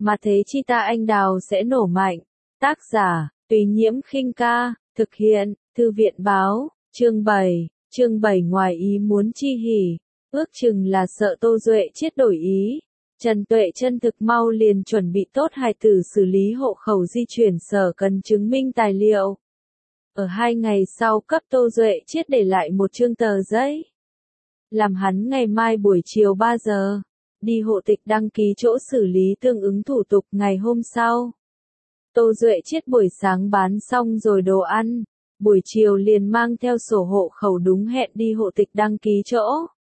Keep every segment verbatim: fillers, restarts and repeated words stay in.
mà thế chi ta anh đào sẽ nổ mạnh. Tác giả, Tùy Nhiễm Khinh Ca, thực hiện, Thư viện Báo, chương bảy, chương bảy ngoài ý muốn chi hỉ, ước chừng là sợ Tô Duệ Chiết đổi ý. Trần Tuệ Trân thực mau liền chuẩn bị tốt hài tử xử lý hộ khẩu di chuyển sở cần chứng minh tài liệu. Ở hai ngày sau cấp Tô Duệ Chiết để lại một chương tờ giấy. Làm hắn ngày mai buổi chiều ba giờ, đi hộ tịch đăng ký chỗ xử lý tương ứng thủ tục ngày hôm sau. Tô Duệ Chiết buổi sáng bán xong rồi đồ ăn, buổi chiều liền mang theo sổ hộ khẩu đúng hẹn đi hộ tịch đăng ký chỗ.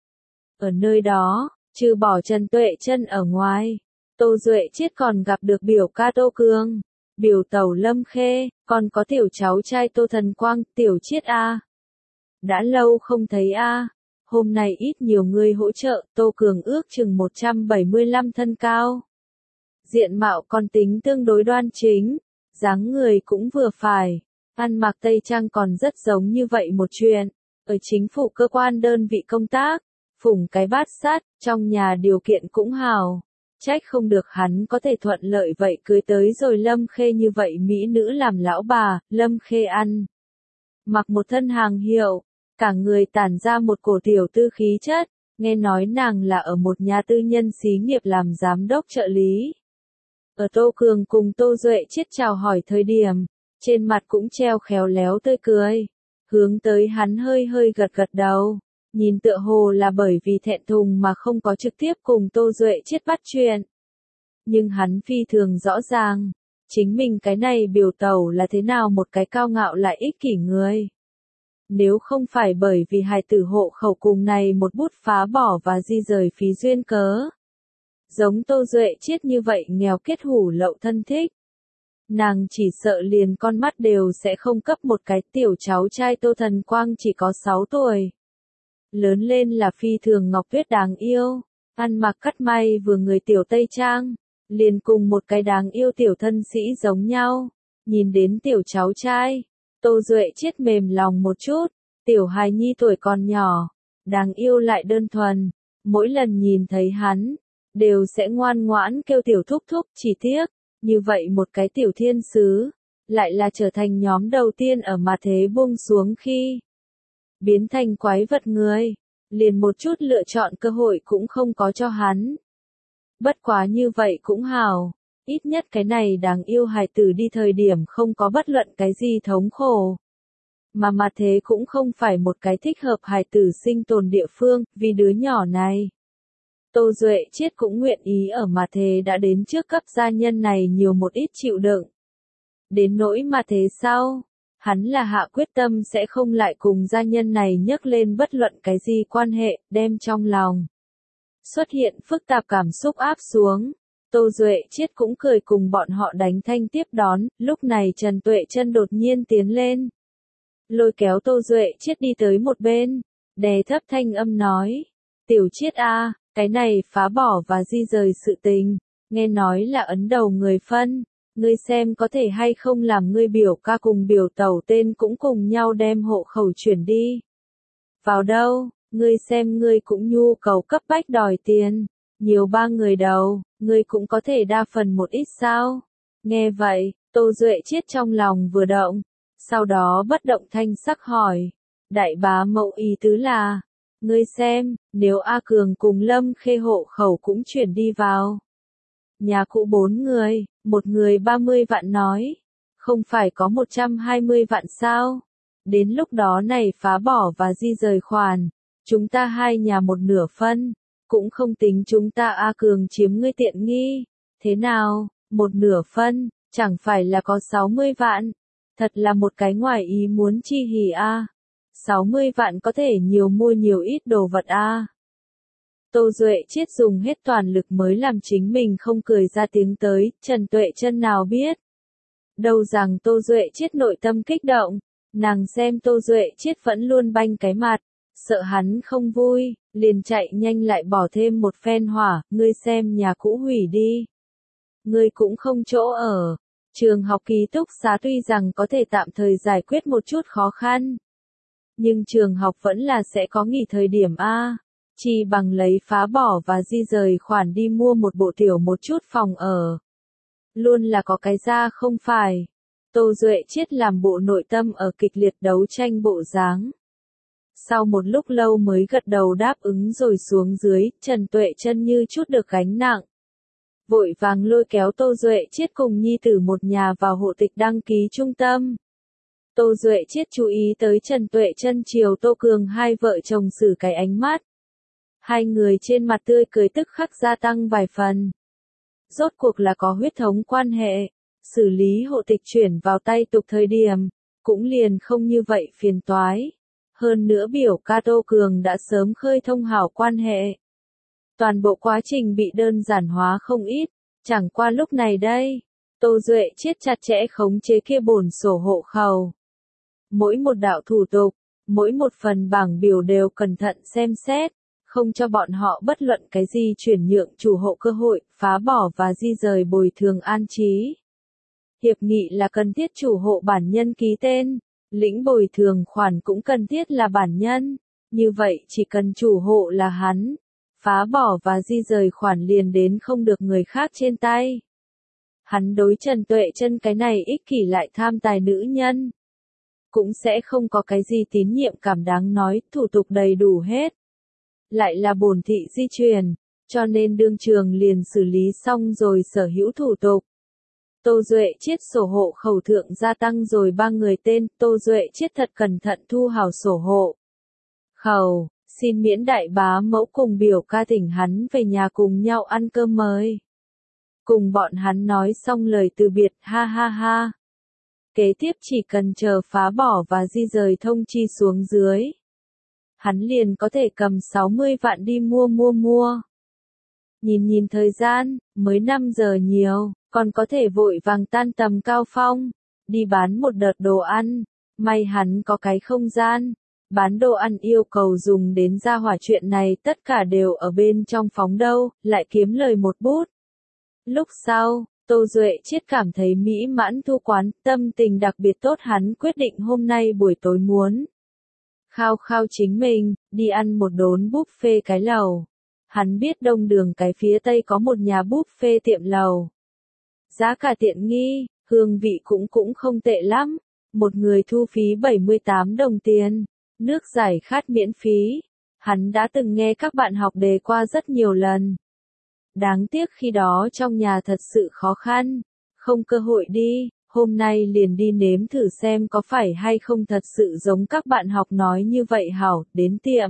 Ở nơi đó, trừ bỏ Trần Tuệ Trân ở ngoài, Tô Duệ Chiết còn gặp được biểu ca Tô Cường, biểu tẩu Lâm Khê, còn có tiểu cháu trai Tô Thần Quang, tiểu Chiết a. Đã lâu không thấy a, hôm nay ít nhiều người hỗ trợ, Tô Cường ước chừng một trăm bảy mươi lăm thân cao. Diện mạo còn tính tương đối đoan chính, dáng người cũng vừa phải, ăn mặc tây trang còn rất giống như vậy một chuyện, ở chính phủ cơ quan đơn vị công tác, phủng cái bát sắt, trong nhà điều kiện cũng hào, trách không được hắn có thể thuận lợi vậy cưới tới rồi Lâm Khê như vậy mỹ nữ làm lão bà. Lâm Khê ăn mặc một thân hàng hiệu, cả người tản ra một cổ tiểu tư khí chất, nghe nói nàng là ở một nhà tư nhân xí nghiệp làm giám đốc trợ lý. Ở Tô Cường cùng Tô Duệ Chiết chào hỏi thời điểm, trên mặt cũng treo khéo léo tươi cười, hướng tới hắn hơi hơi gật gật đầu, nhìn tựa hồ là bởi vì thẹn thùng mà không có trực tiếp cùng Tô Duệ Chiết bắt chuyện. Nhưng hắn phi thường rõ ràng, chính mình cái này biểu tẩu là thế nào một cái cao ngạo lại ích kỷ người. Nếu không phải bởi vì hài tử hộ khẩu cùng này một bút phá bỏ và di rời phí duyên cớ. Giống Tô Duệ Chiết như vậy nghèo kết hủ lậu thân thích. Nàng chỉ sợ liền con mắt đều sẽ không cấp một cái tiểu cháu trai Tô Thần Quang chỉ có sáu tuổi. Lớn lên là phi thường ngọc tuyết đáng yêu, ăn mặc cắt may vừa người tiểu Tây Trang, liền cùng một cái đáng yêu tiểu thân sĩ giống nhau. Nhìn đến tiểu cháu trai, Tô Duệ Chiết mềm lòng một chút, tiểu hài nhi tuổi còn nhỏ, đáng yêu lại đơn thuần, mỗi lần nhìn thấy hắn, đều sẽ ngoan ngoãn kêu tiểu thúc thúc. Chỉ tiếc, như vậy một cái tiểu thiên sứ, lại là trở thành nhóm đầu tiên ở mà thế buông xuống khi biến thành quái vật người, liền một chút lựa chọn cơ hội cũng không có cho hắn. Bất quá như vậy cũng hào, ít nhất cái này đáng yêu hài tử đi thời điểm không có bất luận cái gì thống khổ. Mà mà thế cũng không phải một cái thích hợp hài tử sinh tồn địa phương, vì đứa nhỏ này. Tô Duệ Chiết cũng nguyện ý ở mà thế đã đến trước cấp gia nhân này nhiều một ít chịu đựng. Đến nỗi mà thế sau, hắn là hạ quyết tâm sẽ không lại cùng gia nhân này nhắc lên bất luận cái gì quan hệ, đem trong lòng xuất hiện phức tạp cảm xúc áp xuống. Tô Duệ Chiết cũng cười cùng bọn họ đánh thanh tiếp đón, lúc này Trần Tuệ Trân đột nhiên tiến lên. Lôi kéo Tô Duệ Chiết đi tới một bên, đè thấp thanh âm nói, tiểu Chiết a, cái này phá bỏ và di rời sự tình, nghe nói là ấn đầu người phân, ngươi xem có thể hay không làm ngươi biểu ca cùng biểu tẩu tên cũng cùng nhau đem hộ khẩu chuyển đi. Vào đâu, ngươi xem ngươi cũng nhu cầu cấp bách đòi tiền, nhiều ba người đầu, ngươi cũng có thể đa phần một ít sao. Nghe vậy, Tô Duệ Chiết trong lòng vừa động, sau đó bất động thanh sắc hỏi, đại bá mẫu ý tứ là, ngươi xem, nếu A Cường cùng Lâm Khê hộ khẩu cũng chuyển đi vào. Nhà cũ bốn người, một người ba mươi vạn nói, không phải có một trăm hai mươi vạn sao? Đến lúc đó này phá bỏ và di rời khoản, chúng ta hai nhà một nửa phân, cũng không tính chúng ta A Cường chiếm ngươi tiện nghi. Thế nào, một nửa phân, chẳng phải là có sáu mươi vạn? Thật là một cái ngoài ý muốn chi hỉ a. sáu mươi vạn có thể nhiều mua nhiều ít đồ vật a. Tô Duệ Chiết dùng hết toàn lực mới làm chính mình không cười ra tiếng tới, Trần Tuệ Trân nào biết. Đâu rằng Tô Duệ Chiết nội tâm kích động, nàng xem Tô Duệ Chiết vẫn luôn banh cái mặt, sợ hắn không vui, liền chạy nhanh lại bỏ thêm một phen hỏa, ngươi xem nhà cũ hủy đi. Ngươi cũng không chỗ ở, trường học ký túc xá tuy rằng có thể tạm thời giải quyết một chút khó khăn. Nhưng trường học vẫn là sẽ có nghỉ thời điểm a. Chỉ bằng lấy phá bỏ và di rời khoản đi mua một bộ tiểu một chút phòng ở, luôn là có cái ra không phải. Tô Duệ Chiết làm bộ nội tâm ở kịch liệt đấu tranh bộ dáng. Sau một lúc lâu mới gật đầu đáp ứng rồi xuống dưới, Trần Tuệ Chân như chút được gánh nặng. Vội vàng lôi kéo Tô Duệ Chiết cùng nhi tử một nhà vào hộ tịch đăng ký trung tâm. Tô Duệ Chiết chú ý tới Trần Tuệ Chân chiều Tô Cường hai vợ chồng xử cái ánh mắt. Hai người trên mặt tươi cười tức khắc gia tăng vài phần. Rốt cuộc là có huyết thống quan hệ, xử lý hộ tịch chuyển vào tay tục thời điểm, cũng liền không như vậy phiền toái. Hơn nữa biểu ca Tô Cường đã sớm khơi thông hảo quan hệ. Toàn bộ quá trình bị đơn giản hóa không ít, chẳng qua lúc này đây, Tô Duệ Chiết chặt chẽ khống chế kia bổn sổ hộ khẩu. Mỗi một đạo thủ tục, mỗi một phần bảng biểu đều cẩn thận xem xét, không cho bọn họ bất luận cái gì chuyển nhượng chủ hộ cơ hội, phá bỏ và di rời bồi thường an trí. Hiệp nghị là cần thiết chủ hộ bản nhân ký tên, lĩnh bồi thường khoản cũng cần thiết là bản nhân, như vậy chỉ cần chủ hộ là hắn, phá bỏ và di rời khoản liền đến không được người khác trên tay. Hắn đối Trần Tuệ Chân cái này ích kỷ lại tham tài nữ nhân, cũng sẽ không có cái gì tín nhiệm cảm đáng nói, thủ tục đầy đủ hết. Lại là bổn thị di truyền, cho nên đương trường liền xử lý xong rồi sở hữu thủ tục. Tô Duệ Chiết sổ hộ khẩu thượng gia tăng rồi ba người tên, Tô Duệ Chiết thật cẩn thận thu hào sổ hộ khẩu, xin miễn đại bá mẫu cùng biểu ca thỉnh hắn về nhà cùng nhau ăn cơm mời. Cùng bọn hắn nói xong lời từ biệt, ha ha ha. Kế tiếp chỉ cần chờ phá bỏ và di rời thông chi xuống dưới. Hắn liền có thể cầm sáu mươi vạn đi mua mua mua. Nhìn nhìn thời gian, mới năm giờ nhiều, còn có thể vội vàng tan tầm cao phong, đi bán một đợt đồ ăn, may hắn có cái không gian, bán đồ ăn yêu cầu dùng đến gia hỏa chuyện này tất cả đều ở bên trong phóng đâu, lại kiếm lời một bút. Lúc sau, Tô Duệ Chiết cảm thấy mỹ mãn thu quán, tâm tình đặc biệt tốt hắn quyết định hôm nay buổi tối muốn khao khao chính mình, đi ăn một đốn buffet cái lầu. Hắn biết đông đường cái phía tây có một nhà buffet tiệm lầu. Giá cả tiện nghi, hương vị cũng cũng không tệ lắm. Một người thu phí bảy mươi tám đồng tiền, nước giải khát miễn phí. Hắn đã từng nghe các bạn học đề qua rất nhiều lần. Đáng tiếc khi đó trong nhà thật sự khó khăn, không cơ hội đi, hôm nay liền đi nếm thử xem có phải hay không thật sự giống các bạn học nói như vậy hảo, đến tiệm.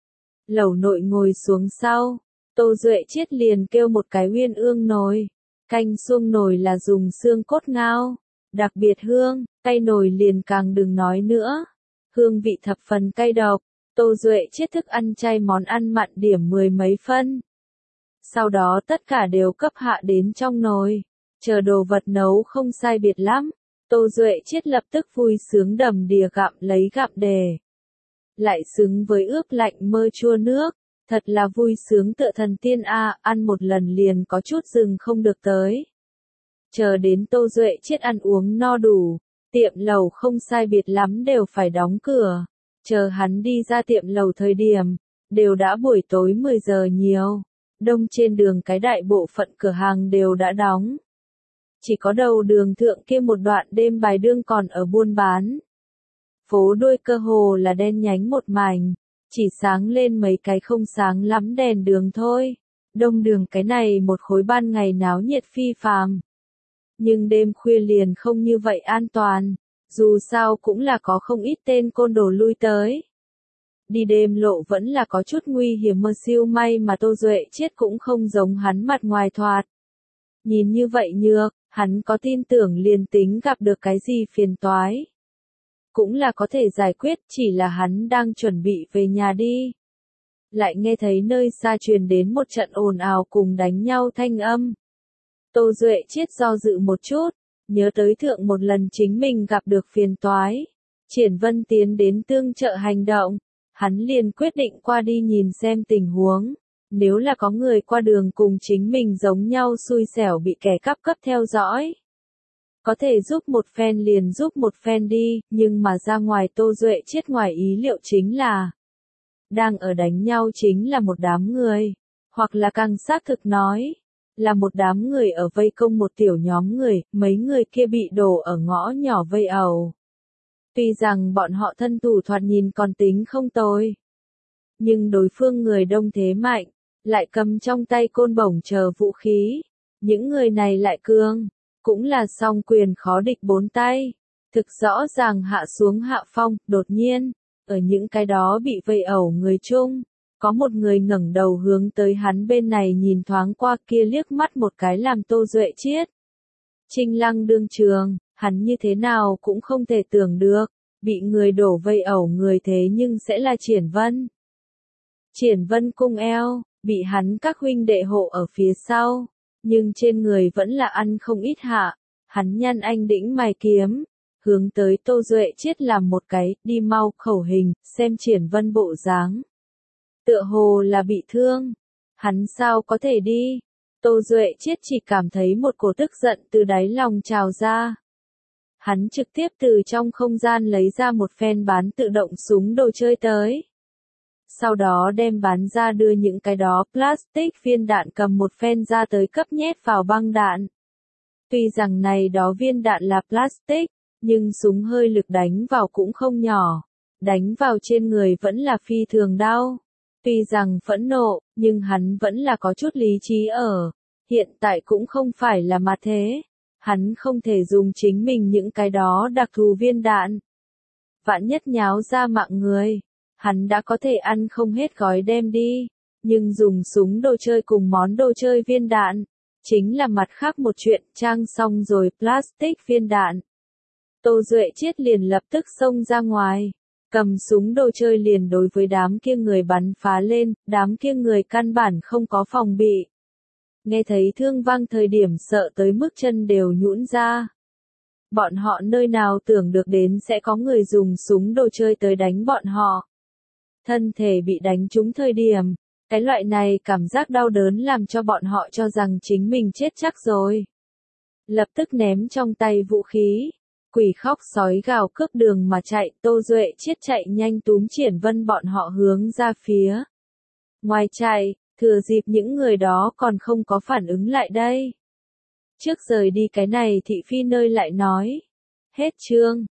Lẩu nội ngồi xuống sau, Tô Duệ Chiết liền kêu một cái uyên ương nồi, canh suông nồi là dùng xương cốt ngao, đặc biệt hương, cay nồi liền càng đừng nói nữa. Hương vị thập phần cay độc, Tô Duệ Chiết thức ăn chay món ăn mặn điểm mười mấy phân. Sau đó tất cả đều cấp hạ đến trong nồi, chờ đồ vật nấu không sai biệt lắm, Tô Duệ Chiết lập tức vui sướng đầm đìa gặm lấy gặm đề. Lại xứng với ướp lạnh mơ chua nước, thật là vui sướng tựa thần tiên a, ăn một lần liền có chút dừng không được tới. Chờ đến Tô Duệ Chiết ăn uống no đủ, tiệm lầu không sai biệt lắm đều phải đóng cửa, chờ hắn đi ra tiệm lầu thời điểm, đều đã buổi tối mười giờ nhiều. Đông trên đường cái đại bộ phận cửa hàng đều đã đóng. Chỉ có đầu đường thượng kia một đoạn đêm bài đương còn ở buôn bán. Phố đuôi cơ hồ là đen nhánh một mảnh, chỉ sáng lên mấy cái không sáng lắm đèn đường thôi. Đông đường cái này một khối ban ngày náo nhiệt phi phàm. Nhưng đêm khuya liền không như vậy an toàn, dù sao cũng là có không ít tên côn đồ lui tới. Đi đêm lộ vẫn là có chút nguy hiểm mơ siêu may mà Tô Duệ Chiết cũng không giống hắn mặt ngoài thoạt. Nhìn như vậy nhược, hắn có tin tưởng liền tính gặp được cái gì phiền toái. Cũng là có thể giải quyết, chỉ là hắn đang chuẩn bị về nhà đi. Lại nghe thấy nơi xa truyền đến một trận ồn ào cùng đánh nhau thanh âm. Tô Duệ Chiết do dự một chút, nhớ tới thượng một lần chính mình gặp được phiền toái. Triển Vân tiến đến tương trợ hành động. Hắn liền quyết định qua đi nhìn xem tình huống, nếu là có người qua đường cùng chính mình giống nhau xui xẻo bị kẻ cắp cấp theo dõi. Có thể giúp một phen liền giúp một phen đi, nhưng mà ra ngoài Tô Duệ Chiết ngoài ý liệu chính là, đang ở đánh nhau chính là một đám người, hoặc là càng xác thực nói, là một đám người ở vây công một tiểu nhóm người, mấy người kia bị đổ ở ngõ nhỏ vây ẩu. Tuy rằng bọn họ thân thủ thoạt nhìn còn tính không tồi, nhưng đối phương người đông thế mạnh, lại cầm trong tay côn bổng chờ vũ khí. Những người này lại cương, cũng là song quyền khó địch bốn tay. Thực rõ ràng hạ xuống hạ phong, đột nhiên, ở những cái đó bị vây ẩu người chung, có một người ngẩng đầu hướng tới hắn bên này nhìn thoáng qua kia liếc mắt một cái làm Tô Duệ Chiết. Trinh lăng đương trường, hắn như thế nào cũng không thể tưởng được, bị người đổ vây ẩu người thế nhưng sẽ là Triển Vân. Triển Vân cung eo, bị hắn các huynh đệ hộ ở phía sau, nhưng trên người vẫn là ăn không ít hạ, hắn nhăn anh đĩnh mày kiếm, hướng tới Tô Duệ Chiết làm một cái, đi mau, khẩu hình, xem Triển Vân bộ dáng. Tựa hồ là bị thương, hắn sao có thể đi, Tô Duệ Chiết chỉ cảm thấy một cổ tức giận từ đáy lòng trào ra. Hắn trực tiếp từ trong không gian lấy ra một phen bán tự động súng đồ chơi tới. Sau đó đem bán ra đưa những cái đó plastic viên đạn cầm một phen ra tới cấp nhét vào băng đạn. Tuy rằng này đó viên đạn là plastic, nhưng súng hơi lực đánh vào cũng không nhỏ, đánh vào trên người vẫn là phi thường đau. Tuy rằng phẫn nộ, nhưng hắn vẫn là có chút lý trí ở, hiện tại cũng không phải là mà thế. Hắn không thể dùng chính mình những cái đó đặc thù viên đạn. Vạn nhất nháo ra mạng người, hắn đã có thể ăn không hết gói đem đi, nhưng dùng súng đồ chơi cùng món đồ chơi viên đạn, chính là mặt khác một chuyện, trang xong rồi plastic viên đạn. Tô Duệ Chiết liền lập tức xông ra ngoài, cầm súng đồ chơi liền đối với đám kia người bắn phá lên, đám kia người căn bản không có phòng bị. Nghe thấy thương vang thời điểm sợ tới mức chân đều nhũn ra. Bọn họ nơi nào tưởng được đến sẽ có người dùng súng đồ chơi tới đánh bọn họ. Thân thể bị đánh trúng thời điểm, cái loại này cảm giác đau đớn làm cho bọn họ cho rằng chính mình chết chắc rồi. Lập tức ném trong tay vũ khí, quỷ khóc sói gào cướp đường mà chạy, Tô Duệ Chiết chạy nhanh túm Triển Vân bọn họ hướng ra phía ngoài chạy, thừa dịp những người đó còn không có phản ứng lại đây. Trước rời đi cái này thị phi nơi lại nói. Hết chương.